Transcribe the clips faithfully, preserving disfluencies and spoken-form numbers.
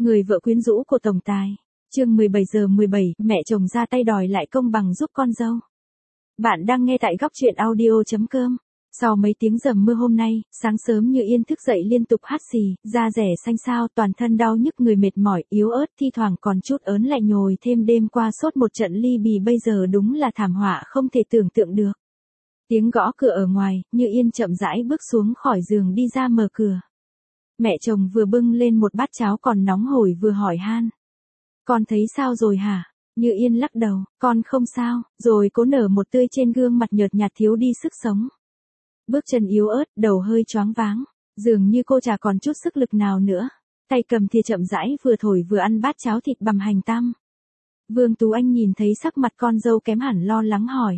Người vợ quyến rũ của tổng tài. Chương mười bảy giờ mười bảy, mẹ chồng ra tay đòi lại công bằng giúp con dâu. Bạn đang nghe tại góc truyện audio chấm com. Sau mấy tiếng dầm mưa hôm nay, sáng sớm Như Yên thức dậy liên tục hắt xì, da rẻ xanh xao, toàn thân đau nhức, người mệt mỏi, yếu ớt, thi thoảng còn chút ớn lạnh, nhồi thêm đêm qua sốt một trận ly bì, bây giờ đúng là thảm họa không thể tưởng tượng được. Tiếng gõ cửa ở ngoài, Như Yên chậm rãi bước xuống khỏi giường đi ra mở cửa. Mẹ chồng vừa bưng lên một bát cháo còn nóng hổi vừa hỏi han. Con thấy sao rồi hả? Như Yên lắc đầu, con không sao, rồi cố nở một tươi trên gương mặt nhợt nhạt thiếu đi sức sống. Bước chân yếu ớt, đầu hơi choáng váng, dường như cô chả còn chút sức lực nào nữa. Tay cầm thìa chậm rãi vừa thổi vừa ăn bát cháo thịt bằm hành tăm. Vương Tú Anh nhìn thấy sắc mặt con dâu kém hẳn, lo lắng hỏi.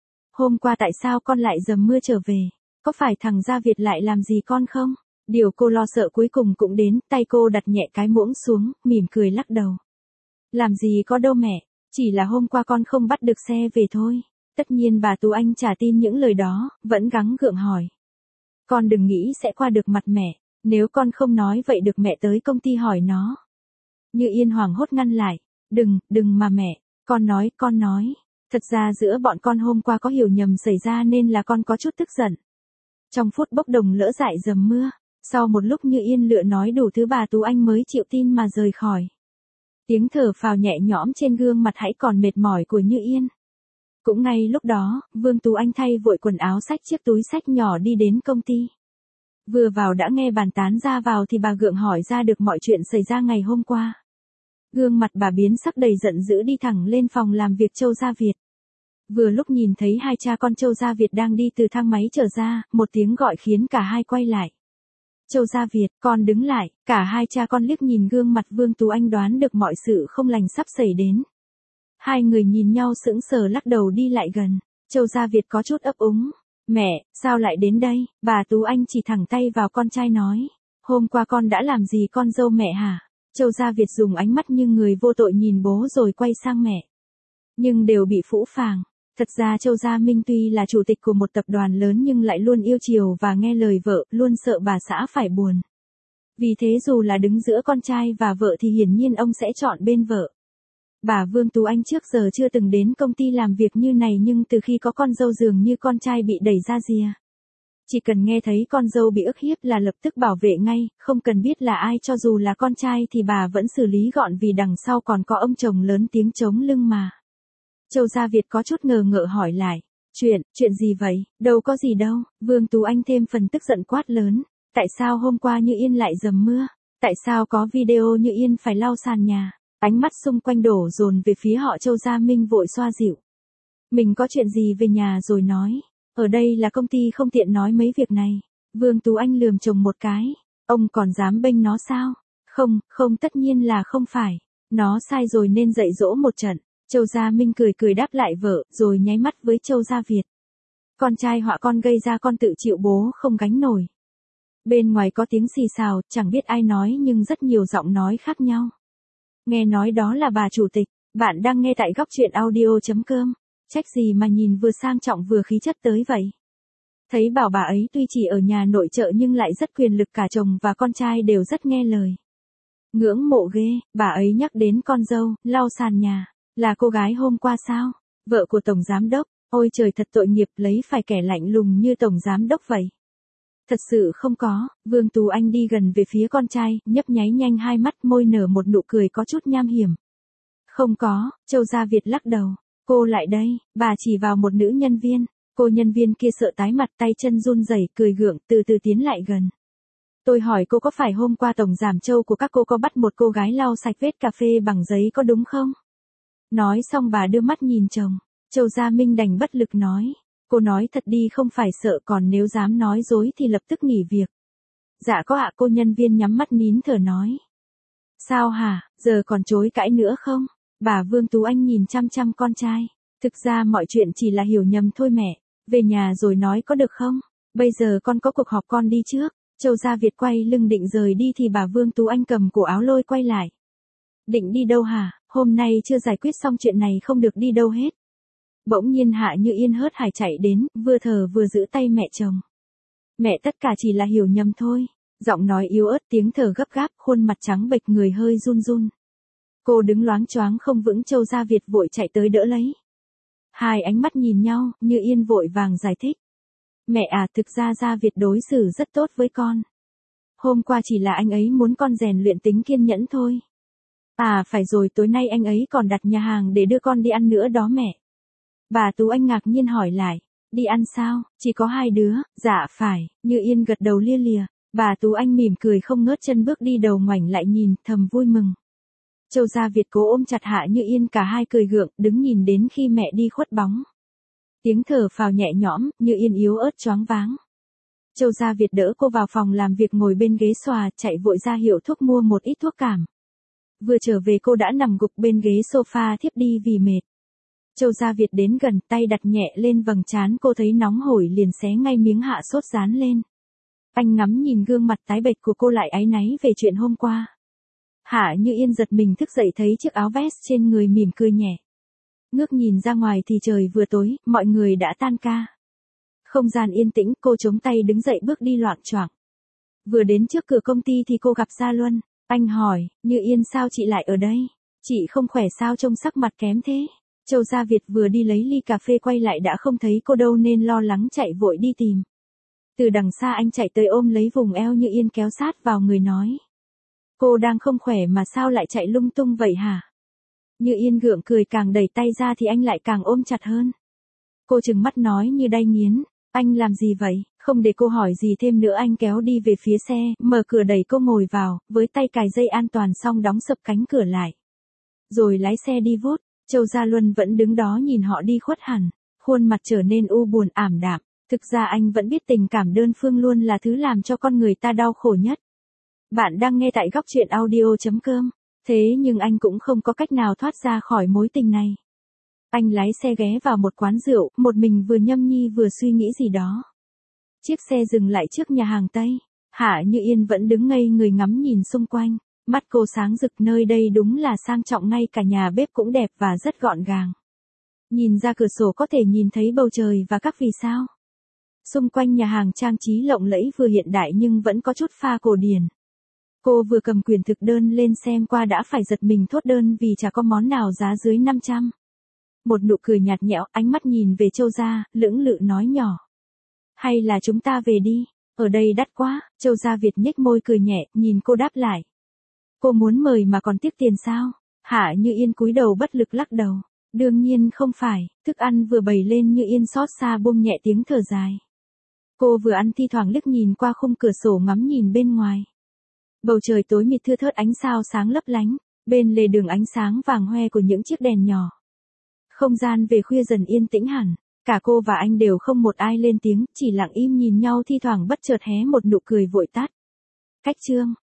Hôm qua tại sao con lại dầm mưa trở về? Có phải thằng Gia Việt lại làm gì con không? Điều cô lo sợ cuối cùng cũng đến, tay cô đặt nhẹ cái muỗng xuống, mỉm cười lắc đầu. Làm gì có đâu mẹ, chỉ là hôm qua con không bắt được xe về thôi. Tất nhiên bà Tú Anh chả tin những lời đó, vẫn gắng gượng hỏi. Con đừng nghĩ sẽ qua được mặt mẹ, nếu con không nói vậy được mẹ tới công ty hỏi nó. Như Yên hoảng hốt ngăn lại. Đừng, đừng mà mẹ, con nói, con nói. Thật ra giữa bọn con hôm qua có hiểu nhầm xảy ra nên là con có chút tức giận. Trong phút bốc đồng lỡ dại dầm mưa, sau một lúc Như Yên lựa nói đủ thứ bà Tú Anh mới chịu tin mà rời khỏi. Tiếng thở phào nhẹ nhõm trên gương mặt hãy còn mệt mỏi của Như Yên. Cũng ngay lúc đó, Vương Tú Anh thay vội quần áo xách chiếc túi xách nhỏ đi đến công ty. Vừa vào đã nghe bàn tán ra vào thì bà gượng hỏi ra được mọi chuyện xảy ra ngày hôm qua. Gương mặt bà biến sắc đầy giận dữ đi thẳng lên phòng làm việc Châu Gia Việt. Vừa lúc nhìn thấy hai cha con Châu Gia Việt đang đi từ thang máy trở ra, một tiếng gọi khiến cả hai quay lại. Châu Gia Việt, con đứng lại, cả hai cha con liếc nhìn gương mặt Vương Tú Anh đoán được mọi sự không lành sắp xảy đến. Hai người nhìn nhau sững sờ lắc đầu đi lại gần. Châu Gia Việt có chút ấp úng. Mẹ, sao lại đến đây? Bà Tú Anh chỉ thẳng tay vào con trai nói. Hôm qua con đã làm gì con dâu mẹ hả? Châu Gia Việt dùng ánh mắt như người vô tội nhìn bố rồi quay sang mẹ. Nhưng đều bị phũ phàng. Thật ra Châu Gia Minh tuy là chủ tịch của một tập đoàn lớn nhưng lại luôn yêu chiều và nghe lời vợ, luôn sợ bà xã phải buồn. Vì thế dù là đứng giữa con trai và vợ thì hiển nhiên ông sẽ chọn bên vợ. Bà Vương Tú Anh trước giờ chưa từng đến công ty làm việc như này nhưng từ khi có con dâu dường như con trai bị đẩy ra rìa. Chỉ cần nghe thấy con dâu bị ức hiếp là lập tức bảo vệ ngay, không cần biết là ai, cho dù là con trai thì bà vẫn xử lý gọn vì đằng sau còn có ông chồng lớn tiếng chống lưng mà. Châu Gia Việt có chút ngờ ngợ hỏi lại. Chuyện, chuyện gì vậy? Đâu có gì đâu. Vương Tú Anh thêm phần tức giận quát lớn. Tại sao hôm qua Như Yên lại dầm mưa? Tại sao có video Như Yên phải lau sàn nhà? Ánh mắt xung quanh đổ dồn về phía họ. Châu Gia Minh vội xoa dịu. Mình có chuyện gì về nhà rồi nói. Ở đây là công ty không tiện nói mấy việc này. Vương Tú Anh lườm chồng một cái. Ông còn dám bênh nó sao? Không, không, tất nhiên là không phải. Nó sai rồi nên dạy dỗ một trận. Châu Gia Minh cười cười đáp lại vợ, rồi nháy mắt với Châu Gia Việt. Con trai họa con gây ra con tự chịu, bố không gánh nổi. Bên ngoài có tiếng xì xào, chẳng biết ai nói nhưng rất nhiều giọng nói khác nhau. Nghe nói đó là bà chủ tịch. Bạn đang nghe tại góc truyện audio chấm com. Trách gì mà nhìn vừa sang trọng vừa khí chất tới vậy. Thấy bảo bà ấy tuy chỉ ở nhà nội trợ nhưng lại rất quyền lực, cả chồng và con trai đều rất nghe lời. Ngưỡng mộ ghê. Bà ấy nhắc đến con dâu, lau sàn nhà. Là cô gái hôm qua sao? Vợ của tổng giám đốc. Ôi trời, thật tội nghiệp, lấy phải kẻ lạnh lùng như tổng giám đốc vậy. Thật sự không có. Vương Tú Anh đi gần về phía con trai, nhấp nháy nhanh hai mắt, môi nở một nụ cười có chút nham hiểm. Không có. Châu Gia Việt lắc đầu. Cô lại đây. Bà chỉ vào một nữ nhân viên. Cô nhân viên kia sợ tái mặt, tay chân run rẩy, cười gượng, từ từ tiến lại gần. Tôi hỏi cô, có phải hôm qua tổng giám Châu của các cô có bắt một cô gái lau sạch vết cà phê bằng giấy có đúng không? Nói xong bà đưa mắt nhìn chồng. Châu Gia Minh đành bất lực nói. Cô nói thật đi, không phải sợ, còn nếu dám nói dối thì lập tức nghỉ việc. Dạ có ạ. Cô nhân viên nhắm mắt nín thở nói. Sao hả, giờ còn chối cãi nữa không? Bà Vương Tú Anh nhìn chăm chăm con trai. Thực ra mọi chuyện chỉ là hiểu nhầm thôi mẹ. Về nhà rồi nói có được không? Bây giờ con có cuộc họp, con đi trước. Châu Gia Việt quay lưng định rời đi thì bà Vương Tú Anh cầm cổ áo lôi quay lại. Định đi đâu hả? Hôm nay chưa giải quyết xong chuyện này không được đi đâu hết. Bỗng nhiên Hạ Như Yên hớt hải chạy đến, vừa thở vừa giữ tay mẹ chồng. Mẹ, tất cả chỉ là hiểu nhầm thôi. Giọng nói yếu ớt, tiếng thở gấp gáp, khuôn mặt trắng bệch, người hơi run run. Cô đứng loáng choáng không vững, Châu Gia Việt vội chạy tới đỡ lấy. Hai ánh mắt nhìn nhau, Như Yên vội vàng giải thích. Mẹ à, thực ra Gia Việt đối xử rất tốt với con. Hôm qua chỉ là anh ấy muốn con rèn luyện tính kiên nhẫn thôi. À phải rồi, tối nay anh ấy còn đặt nhà hàng để đưa con đi ăn nữa đó mẹ. Bà Tú Anh ngạc nhiên hỏi lại. Đi ăn sao, chỉ có hai đứa? Dạ phải, Như Yên gật đầu lia lịa. Bà Tú Anh mỉm cười không ngớt, chân bước đi, đầu ngoảnh lại nhìn, thầm vui mừng. Châu Gia Việt cố ôm chặt Hạ Như Yên, cả hai cười gượng, đứng nhìn đến khi mẹ đi khuất bóng. Tiếng thở phào nhẹ nhõm, Như Yên yếu ớt choáng váng. Châu Gia Việt đỡ cô vào phòng làm việc, ngồi bên ghế xòa, chạy vội ra hiệu thuốc mua một ít thuốc cảm. Vừa trở về cô đã nằm gục bên ghế sofa thiếp đi vì mệt. Châu Gia Việt đến gần, tay đặt nhẹ lên vầng trán cô, thấy nóng hổi liền xé ngay miếng hạ sốt dán lên. Anh ngắm nhìn gương mặt tái bệch của cô, lại áy náy về chuyện hôm qua. Hạ Như Yên giật mình thức dậy, thấy chiếc áo vest trên người, mỉm cười nhẹ. Ngước nhìn ra ngoài thì trời vừa tối, mọi người đã tan ca. Không gian yên tĩnh, cô chống tay đứng dậy bước đi loạng choạng. Vừa đến trước cửa công ty thì cô gặp Gia Luân. Anh hỏi, Như Yên sao chị lại ở đây? Chị không khỏe sao, trông sắc mặt kém thế? Châu Gia Việt vừa đi lấy ly cà phê quay lại đã không thấy cô đâu nên lo lắng chạy vội đi tìm. Từ đằng xa anh chạy tới ôm lấy vùng eo Như Yên, kéo sát vào người nói. Cô đang không khỏe mà sao lại chạy lung tung vậy hả? Như Yên gượng cười, càng đẩy tay ra thì anh lại càng ôm chặt hơn. Cô trừng mắt nói như đay nghiến. Anh làm gì vậy? Không để cô hỏi gì thêm nữa, anh kéo đi về phía xe, mở cửa đẩy cô ngồi vào, với tay cài dây an toàn xong đóng sập cánh cửa lại. Rồi lái xe đi vút. Châu Gia Luân vẫn đứng đó nhìn họ đi khuất hẳn, khuôn mặt trở nên u buồn ảm đạm. Thực ra anh vẫn biết tình cảm đơn phương luôn là thứ làm cho con người ta đau khổ nhất. Bạn đang nghe tại góc truyện audio chấm com. Thế nhưng anh cũng không có cách nào thoát ra khỏi mối tình này. Anh lái xe ghé vào một quán rượu, một mình vừa nhâm nhi vừa suy nghĩ gì đó. Chiếc xe dừng lại trước nhà hàng Tây. Hạ Như Yên vẫn đứng ngây người ngắm nhìn xung quanh. Mắt cô sáng rực, nơi đây đúng là sang trọng, ngay cả nhà bếp cũng đẹp và rất gọn gàng. Nhìn ra cửa sổ có thể nhìn thấy bầu trời và các vì sao. Xung quanh nhà hàng trang trí lộng lẫy, vừa hiện đại nhưng vẫn có chút pha cổ điển. Cô vừa cầm quyển thực đơn lên xem qua đã phải giật mình thốt đơn vì chả có món nào giá dưới năm trăm. Một nụ cười nhạt nhẽo, ánh mắt nhìn về Châu Gia, lưỡng lự nói nhỏ. Hay là chúng ta về đi, ở đây đắt quá. Châu Gia Việt nhếch môi cười nhẹ, nhìn cô đáp lại. Cô muốn mời mà còn tiếc tiền sao? Hạ Như Yên cúi đầu bất lực lắc đầu. Đương nhiên không phải, thức ăn vừa bày lên Như Yên xót xa buông nhẹ tiếng thở dài. Cô vừa ăn thi thoảng liếc nhìn qua khung cửa sổ ngắm nhìn bên ngoài. Bầu trời tối mịt thưa thớt, ánh sao sáng lấp lánh, bên lề đường ánh sáng vàng hoe của những chiếc đèn nhỏ. Không gian về khuya dần yên tĩnh hẳn, cả cô và anh đều không một ai lên tiếng, chỉ lặng im nhìn nhau, thi thoảng bất chợt hé một nụ cười vội tắt. Cách chương